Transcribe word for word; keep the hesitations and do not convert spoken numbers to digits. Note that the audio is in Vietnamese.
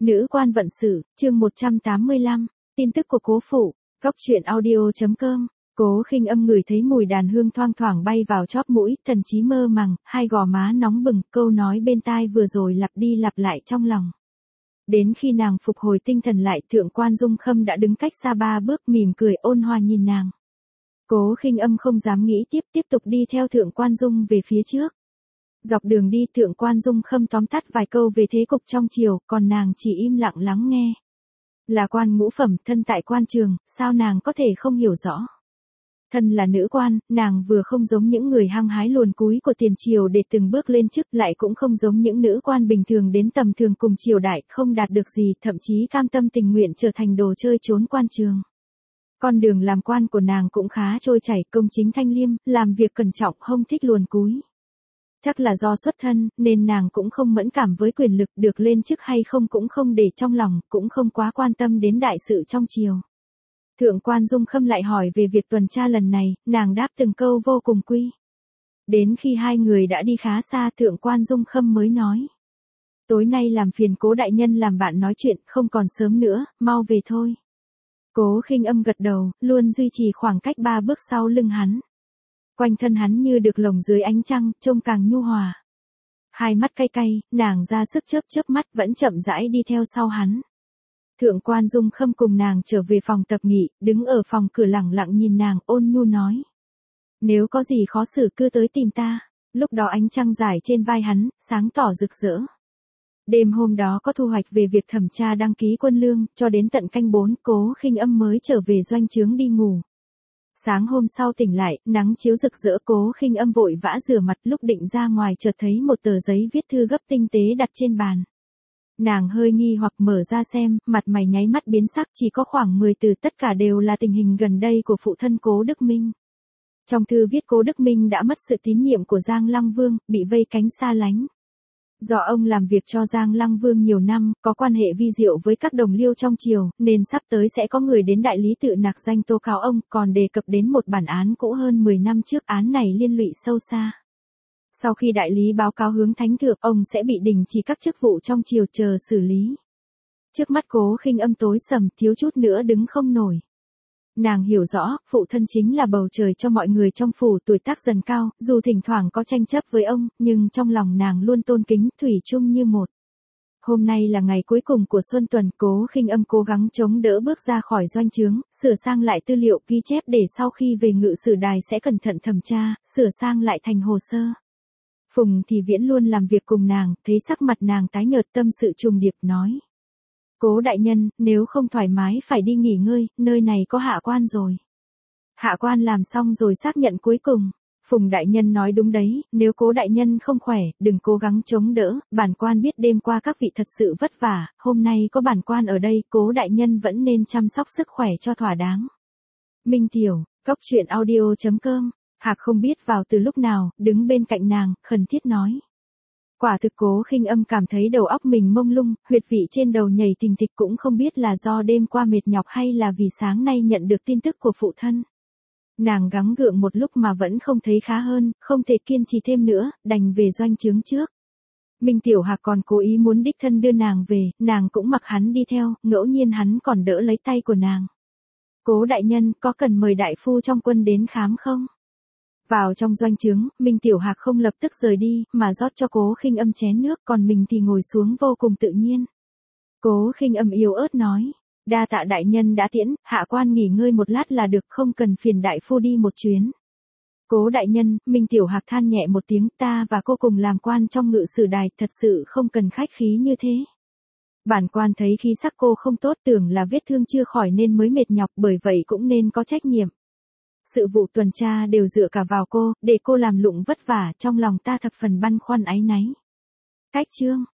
Nữ quan vận sự, chương một trăm tám mươi lăm, tin tức của cố phụ, góc truyện audio chấm com. Cố Khinh Âm ngửi thấy mùi đàn hương thoang thoảng bay vào chóp mũi, thần trí mơ màng, hai gò má nóng bừng, câu nói bên tai vừa rồi lặp đi lặp lại trong lòng. Đến khi nàng phục hồi tinh thần lại, Thượng quan Dung Khâm đã đứng cách xa ba bước, mỉm cười ôn hòa nhìn nàng. Cố Khinh Âm không dám nghĩ tiếp, tiếp tục đi theo Thượng quan Dung về phía trước. Dọc đường đi, Thượng quan Dung Khâm tóm tắt vài câu về thế cục trong triều, còn nàng chỉ im lặng lắng nghe. Là quan ngũ phẩm, thân tại quan trường, sao nàng có thể không hiểu rõ. Thân là nữ quan, nàng vừa không giống những người hăng hái luồn cúi của tiền triều để từng bước lên chức, lại cũng không giống những nữ quan bình thường đến tầm thường cùng triều đại, không đạt được gì, thậm chí cam tâm tình nguyện trở thành đồ chơi trốn quan trường. Con đường làm quan của nàng cũng khá trôi chảy, công chính thanh liêm, làm việc cẩn trọng, không thích luồn cúi. Chắc là do xuất thân, nên nàng cũng không mẫn cảm với quyền lực, được lên chức hay không cũng không để trong lòng, cũng không quá quan tâm đến đại sự trong triều. Thượng quan Dung Khâm lại hỏi về việc tuần tra lần này, nàng đáp từng câu vô cùng quy. Đến khi hai người đã đi khá xa, Thượng quan Dung Khâm mới nói. Tối nay làm phiền Cố đại nhân làm bạn nói chuyện, không còn sớm nữa, mau về thôi. Cố Khinh Âm gật đầu, luôn duy trì khoảng cách ba bước sau lưng hắn. Quanh thân hắn như được lồng dưới ánh trăng, trông càng nhu hòa. Hai mắt cay cay, nàng ra sức chớp chớp mắt, vẫn chậm rãi đi theo sau hắn. Thượng quan Dung Khâm cùng nàng trở về phòng tập nghỉ, đứng ở phòng cửa lẳng lặng nhìn nàng, ôn nhu nói. Nếu có gì khó xử cứ tới tìm ta. Lúc đó ánh trăng rải trên vai hắn, sáng tỏ rực rỡ. Đêm hôm đó có thu hoạch về việc thẩm tra đăng ký quân lương, cho đến tận canh bốn, Cố Khinh Âm mới trở về doanh trướng đi ngủ. Sáng hôm sau tỉnh lại, nắng chiếu rực rỡ, Cố Khinh Âm vội vã rửa mặt, lúc định ra ngoài chợt thấy một tờ giấy viết thư gấp tinh tế đặt trên bàn. Nàng hơi nghi hoặc mở ra xem, mặt mày nháy mắt biến sắc, chỉ có khoảng mười từ, tất cả đều là tình hình gần đây của phụ thân Cố Đức Minh. Trong thư viết Cố Đức Minh đã mất sự tín nhiệm của Giang Lăng Vương, bị vây cánh xa lánh. Do ông làm việc cho Giang Lăng Vương nhiều năm, có quan hệ vi diệu với các đồng liêu trong triều, nên sắp tới sẽ có người đến đại lý tự nặc danh tố cáo ông, còn đề cập đến một bản án cũ hơn mười năm trước, án này liên lụy sâu xa. Sau khi đại lý báo cáo hướng thánh thượng, ông sẽ bị đình chỉ các chức vụ trong triều chờ xử lý. Trước mắt Cố Khinh Âm tối sầm, thiếu chút nữa đứng không nổi. Nàng hiểu rõ, phụ thân chính là bầu trời cho mọi người trong phủ, tuổi tác dần cao, dù thỉnh thoảng có tranh chấp với ông, nhưng trong lòng nàng luôn tôn kính, thủy chung như một. Hôm nay là ngày cuối cùng của xuân tuần, Cố Khinh Âm cố gắng chống đỡ bước ra khỏi doanh trướng, sửa sang lại tư liệu ghi chép để sau khi về ngự sử đài sẽ cẩn thận thẩm tra, sửa sang lại thành hồ sơ. Phùng Thì Viễn luôn làm việc cùng nàng, thấy sắc mặt nàng tái nhợt, tâm sự trùng điệp nói. Cố đại nhân, nếu không thoải mái phải đi nghỉ ngơi, nơi này có hạ quan rồi. Hạ quan làm xong rồi xác nhận cuối cùng. Phùng đại nhân nói đúng đấy, nếu Cố đại nhân không khỏe, đừng cố gắng chống đỡ, bản quan biết đêm qua các vị thật sự vất vả, hôm nay có bản quan ở đây, Cố đại nhân vẫn nên chăm sóc sức khỏe cho thỏa đáng. Minh Tiểu, góc truyện audio chấm com. Hạc không biết vào từ lúc nào, đứng bên cạnh nàng, khẩn thiết nói. Quả thực Cố Khinh Âm cảm thấy đầu óc mình mông lung, huyệt vị trên đầu nhảy thình thịch, cũng không biết là do đêm qua mệt nhọc hay là vì sáng nay nhận được tin tức của phụ thân. Nàng gắng gượng một lúc mà vẫn không thấy khá hơn, không thể kiên trì thêm nữa, đành về doanh trướng trước. Minh Tiểu Hạc còn cố ý muốn đích thân đưa nàng về, nàng cũng mặc hắn đi theo, ngẫu nhiên hắn còn đỡ lấy tay của nàng. Cố đại nhân, có cần mời đại phu trong quân đến khám không? Vào trong doanh trướng, Minh Tiểu Hạc không lập tức rời đi, mà rót cho Cố Khinh Âm chén nước, còn mình thì ngồi xuống vô cùng tự nhiên. Cố Khinh Âm yếu ớt nói, đa tạ đại nhân đã tiễn, hạ quan nghỉ ngơi một lát là được, không cần phiền đại phu đi một chuyến. Cố đại nhân, Minh Tiểu Hạc than nhẹ một tiếng, ta và cô cùng làm quan trong ngự sử đài, thật sự không cần khách khí như thế. Bản quan thấy khí sắc cô không tốt, tưởng là vết thương chưa khỏi nên mới mệt nhọc, bởi vậy cũng nên có trách nhiệm. Sự vụ tuần tra đều dựa cả vào cô, để cô làm lụng vất vả, trong lòng ta thập phần băn khoăn áy náy. Cách chương